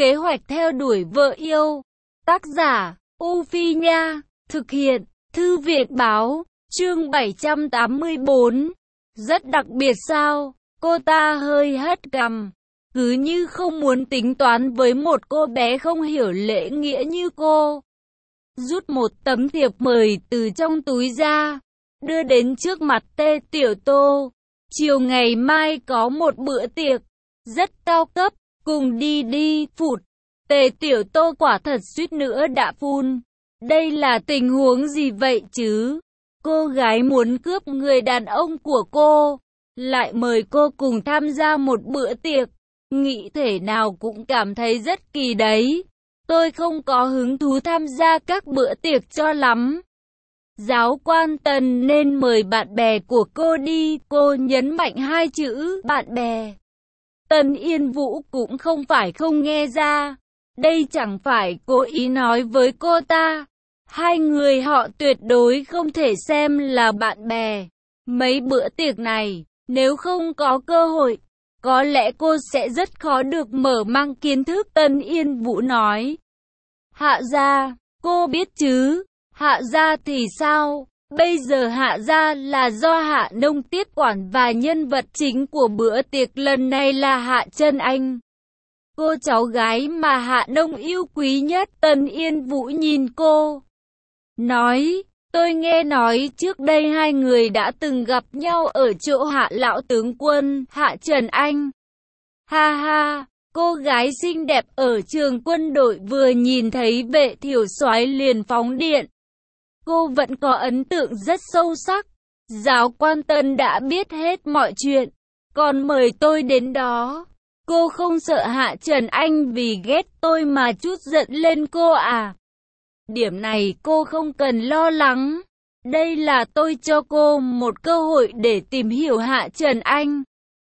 Kế hoạch theo đuổi vợ yêu. Tác giả, U Phi Nha. Thực hiện, Thư viện Báo. Chương 784. Rất đặc biệt sao? Cô ta hơi hất cằm. Cứ như không muốn tính toán với một cô bé không hiểu lễ nghĩa như cô. Rút một tấm thiệp mời từ trong túi ra, đưa đến trước mặt Tê Tiểu Tô. Chiều ngày mai có một bữa tiệc rất cao cấp, cùng đi đi. Phụt, Tê Tiểu Tô quả thật suýt nữa đã phun. Đây là tình huống gì vậy chứ? Cô gái muốn cướp người đàn ông của cô, lại mời cô cùng tham gia một bữa tiệc. Nghĩ thể nào cũng cảm thấy rất kỳ đấy. Tôi không có hứng thú tham gia các bữa tiệc cho lắm. Giáo quan Tần nên mời bạn bè của cô đi. Cô nhấn mạnh hai chữ bạn bè. Tần Yên Vũ cũng không phải không nghe ra. Đây chẳng phải cố ý nói với cô ta. Hai người họ tuyệt đối không thể xem là bạn bè. Mấy bữa tiệc này, nếu không có cơ hội, có lẽ cô sẽ rất khó được mở mang kiến thức. Tần Yên Vũ nói. Hạ gia, cô biết chứ? Hạ gia thì sao? Bây giờ Hạ gia là do Hạ Nông tiếp quản và nhân vật chính của bữa tiệc lần này là Hạ Trân Anh. Cô cháu gái mà Hạ Nông yêu quý nhất. Tần Yên Vũ nhìn cô, nói, tôi nghe nói trước đây hai người đã từng gặp nhau ở chỗ Hạ lão tướng quân, Hạ Trần Anh. Ha ha, cô gái xinh đẹp ở trường quân đội vừa nhìn thấy Vệ Thiểu Soái liền phóng điện. Cô vẫn có ấn tượng rất sâu sắc. Giáo quan Tần đã biết hết mọi chuyện, còn mời tôi đến đó. Cô không sợ Hạ Trần Anh vì ghét tôi mà chút giận lên cô à? Điểm này cô không cần lo lắng. Đây là tôi cho cô một cơ hội để tìm hiểu Hạ Trần Anh.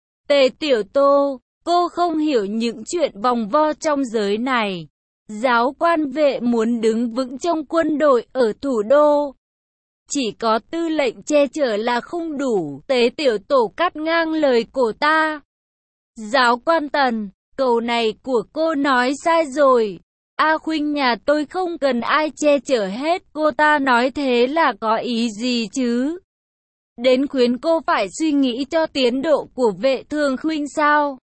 Tề Tiểu Tô, cô không hiểu những chuyện vòng vo trong giới này. Giáo quan Vệ muốn đứng vững trong quân đội ở thủ đô. Chỉ có tư lệnh che chở là không đủ. Tề Tiểu Tổ cắt ngang lời của ta. Giáo quan Tần, câu này của cô nói sai rồi. A Khuynh nhà tôi không cần ai che chở hết. Cô ta nói thế là có ý gì chứ? Đến khuyến cô phải suy nghĩ cho tiến độ của Vệ Thường Khuynh sao?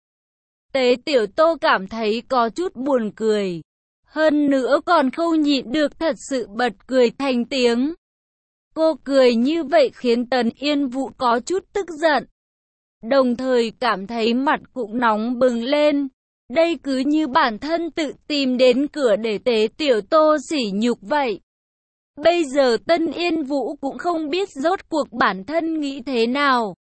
Tế Tiểu Tô cảm thấy có chút buồn cười. Hơn nữa còn không nhịn được thật sự bật cười thành tiếng. Cô cười như vậy khiến Tần Yên Vũ có chút tức giận. Đồng thời cảm thấy mặt cũng nóng bừng lên. Đây cứ như bản thân tự tìm đến cửa để Tế Tiểu Tô sỉ nhục vậy. Bây giờ Tân Yên Vũ cũng không biết rốt cuộc bản thân nghĩ thế nào.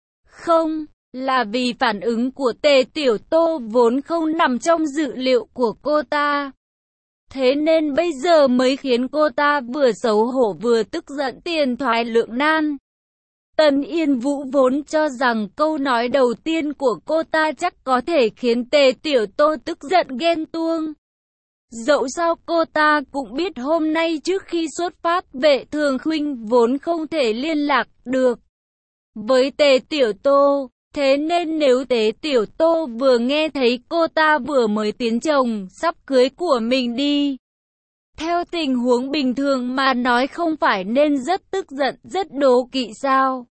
Không, là vì phản ứng của Tề Tiểu Tô vốn không nằm trong dự liệu của cô ta. Thế nên bây giờ mới khiến cô ta vừa xấu hổ vừa tức giận tiền thoái lượng nan. Tần Yên Vũ vốn cho rằng câu nói đầu tiên của cô ta chắc có thể khiến Tề Tiểu Tô tức giận ghen tuông. Dẫu sao cô ta cũng biết hôm nay trước khi xuất phát Vệ Thường Khuynh vốn không thể liên lạc được với Tề Tiểu Tô. Thế nên nếu Tề Tiểu Tô vừa nghe thấy cô ta vừa mới tiến chồng sắp cưới của mình đi, theo tình huống bình thường mà nói không phải nên rất tức giận, rất đố kỵ sao?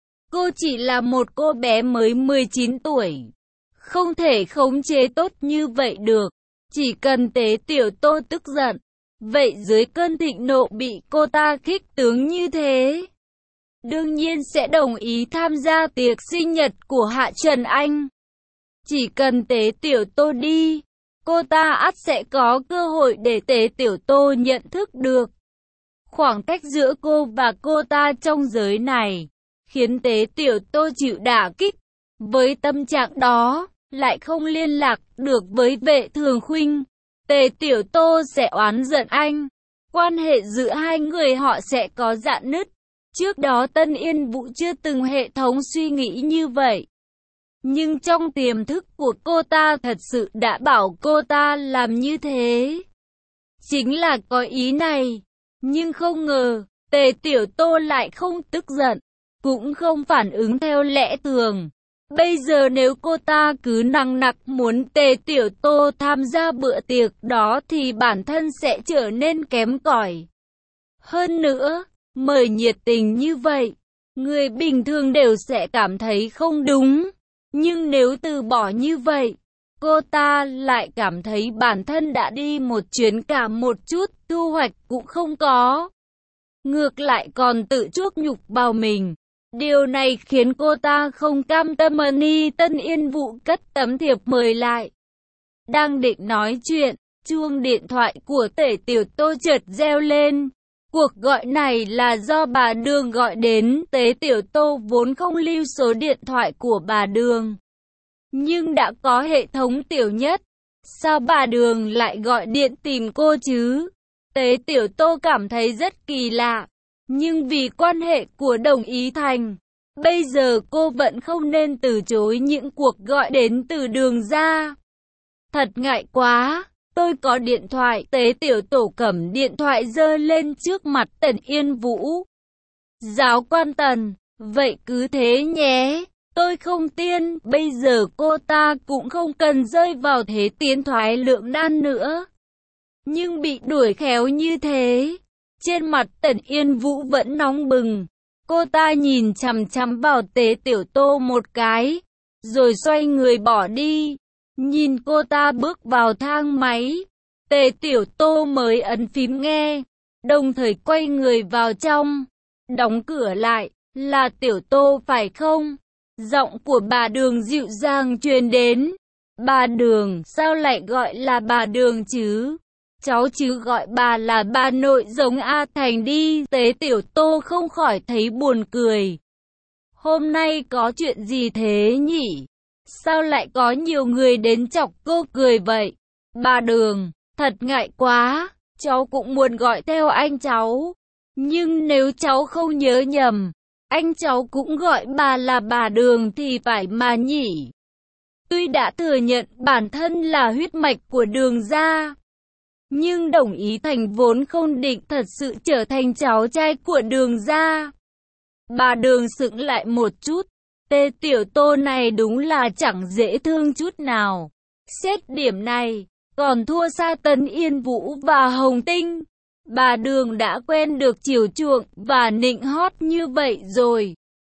Cô chỉ là một cô bé mới 19 tuổi, không thể khống chế tốt như vậy được. Chỉ cần Tế Tiểu Tô tức giận, vậy dưới cơn thịnh nộ bị cô ta khích tướng như thế, đương nhiên sẽ đồng ý tham gia tiệc sinh nhật của Hạ Trần Anh. Chỉ cần Tế Tiểu Tô đi, cô ta ắt sẽ có cơ hội để Tế Tiểu Tô nhận thức được khoảng cách giữa cô và cô ta trong giới này, khiến Tế Tiểu Tô chịu đả kích. Với tâm trạng đó, lại không liên lạc được với Vệ Thường Khuynh, Tề Tiểu Tô sẽ oán giận anh. Quan hệ giữa hai người họ sẽ có rạn nứt. Trước đó Tân Yên Vũ chưa từng hệ thống suy nghĩ như vậy. Nhưng trong tiềm thức của cô ta thật sự đã bảo cô ta làm như thế. Chính là có ý này. Nhưng không ngờ, Tề Tiểu Tô lại không tức giận, cũng không phản ứng theo lẽ thường. Bây giờ nếu cô ta cứ nằng nặc muốn Tề Tiểu Tô tham gia bữa tiệc đó thì bản thân sẽ trở nên kém cỏi. Hơn nữa, mời nhiệt tình như vậy, người bình thường đều sẽ cảm thấy không đúng. Nhưng nếu từ bỏ như vậy, cô ta lại cảm thấy bản thân đã đi một chuyến cả một chút thu hoạch cũng không có. Ngược lại còn tự chuốc nhục vào mình. Điều này khiến cô ta không cam tâm. Tân Yên Vũ cất tấm thiệp mời lại. Đang định nói chuyện, chuông điện thoại của Tề Tiểu Tô chợt reo lên. Cuộc gọi này là do bà Đường gọi đến. Tề Tiểu Tô vốn không lưu số điện thoại của bà Đường, nhưng đã có hệ thống Tiểu Nhất. Sao bà Đường lại gọi điện tìm cô chứ? Tề Tiểu Tô cảm thấy rất kỳ lạ. Nhưng vì quan hệ của Đồng Ý Thành, bây giờ cô vẫn không nên từ chối những cuộc gọi đến từ Đường ra. Thật ngại quá, tôi có điện thoại. Tề Tiểu Tô cầm điện thoại giơ lên trước mặt Tần Yên Vũ. Giáo quan Tần, vậy cứ thế nhé, tôi không tiên. Bây giờ cô ta cũng không cần rơi vào thế tiến thoái lưỡng nan nữa. Nhưng bị đuổi khéo như thế, trên mặt Tần Yên Vũ vẫn nóng bừng. Cô ta nhìn chằm chằm vào Tề Tiểu Tô một cái, rồi xoay người bỏ đi. Nhìn cô ta bước vào thang máy, Tề Tiểu Tô mới ấn phím nghe, đồng thời quay người vào trong, đóng cửa lại. Là Tiểu Tô phải không? Giọng của bà Đường dịu dàng truyền đến. Bà Đường, sao lại gọi là bà Đường chứ? Cháu chứ gọi bà là bà nội giống A Thành đi. Tề Tiểu Tô không khỏi thấy buồn cười. Hôm nay có chuyện gì thế nhỉ? Sao lại có nhiều người đến chọc cô cười vậy? Bà Đường, thật ngại quá, cháu cũng muốn gọi theo anh cháu. Nhưng nếu cháu không nhớ nhầm, anh cháu cũng gọi bà là bà Đường thì phải mà nhỉ? Tuy đã thừa nhận bản thân là huyết mạch của Đường gia, nhưng Đồng Ý Thành vốn không định thật sự trở thành cháu trai của Đường gia. Bà Đường sững lại một chút. Tề Tiểu Tô này đúng là chẳng dễ thương chút nào. Xét điểm này, còn thua xa Tần Yên Vũ và Hồng Tinh. Bà Đường đã quen được chiều chuộng và nịnh hót như vậy rồi.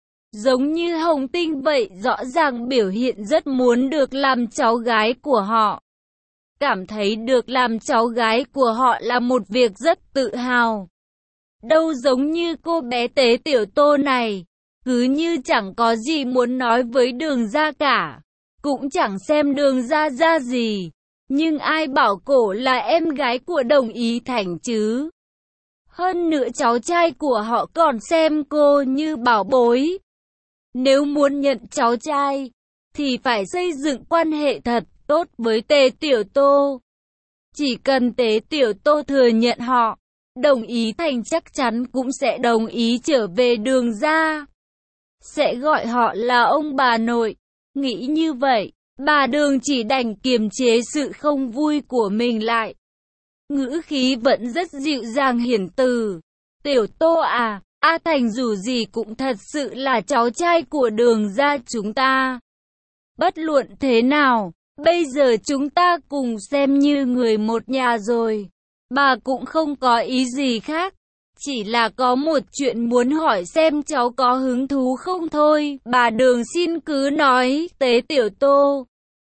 Giống như Hồng Tinh vậy, rõ ràng biểu hiện rất muốn được làm cháu gái của họ. Cảm thấy được làm cháu gái của họ là một việc rất tự hào. Đâu giống như cô bé Tề Tiểu Tô này, cứ như chẳng có gì muốn nói với Đường gia cả, cũng chẳng xem Đường gia ra gì. Nhưng ai bảo cổ là em gái của Đồng Ý Thành chứ? Hơn nữa cháu trai của họ còn xem cô như bảo bối. Nếu muốn nhận cháu trai, thì phải xây dựng quan hệ thật tốt với Tề Tiểu Tô. Chỉ cần Tề Tiểu Tô thừa nhận họ, Đồng Ý Thành chắc chắn cũng sẽ đồng ý trở về Đường gia. Sẽ gọi họ là ông bà nội. Nghĩ như vậy, bà Đường chỉ đành kiềm chế sự không vui của mình lại. Ngữ khí vẫn rất dịu dàng hiền từ. Tiểu Tô à, A Thành dù gì cũng thật sự là cháu trai của Đường gia chúng ta. Bất luận thế nào, bây giờ chúng ta cùng xem như người một nhà rồi. Bà cũng không có ý gì khác. Chỉ là có một chuyện muốn hỏi xem cháu có hứng thú không thôi. Bà Đường xin cứ nói. Tề Tiểu Tô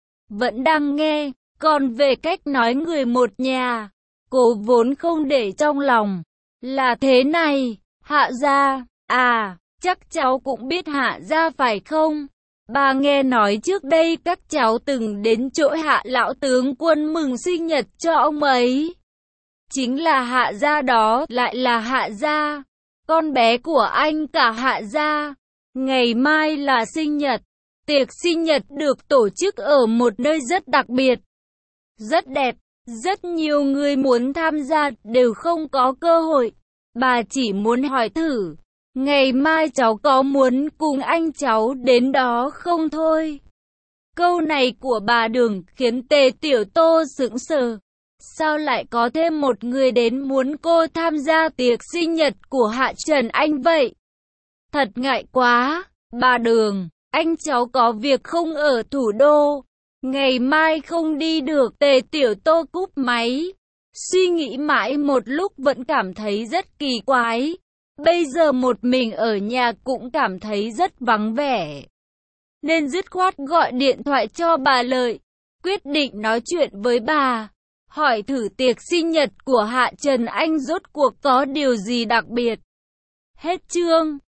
vẫn đang nghe. Còn về cách nói người một nhà, cô vốn không để trong lòng. Là thế này, Hạ gia, à, chắc cháu cũng biết Hạ gia phải không? Bà nghe nói trước đây các cháu từng đến chỗ Hạ lão tướng quân mừng sinh nhật cho ông ấy. Chính là Hạ gia đó, lại là Hạ gia, con bé của anh cả Hạ gia. Ngày mai là sinh nhật. Tiệc sinh nhật được tổ chức ở một nơi rất đặc biệt, rất đẹp. Rất nhiều người muốn tham gia đều không có cơ hội. Bà chỉ muốn hỏi thử, ngày mai cháu có muốn cùng anh cháu đến đó không thôi? Câu này của bà Đường khiến Tề Tiểu Tô sững sờ. Sao lại có thêm một người đến muốn cô tham gia tiệc sinh nhật của Hạ Trần Anh vậy? Thật ngại quá, bà Đường. Anh cháu có việc không ở thủ đô. Ngày mai không đi được. Tề Tiểu Tô cúp máy. Suy nghĩ mãi một lúc vẫn cảm thấy rất kỳ quái. Bây giờ một mình ở nhà cũng cảm thấy rất vắng vẻ. Nên dứt khoát gọi điện thoại cho bà Lợi. Quyết định nói chuyện với bà. Hỏi thử tiệc sinh nhật của Hạ Trần Anh rốt cuộc có điều gì đặc biệt. Hết chương.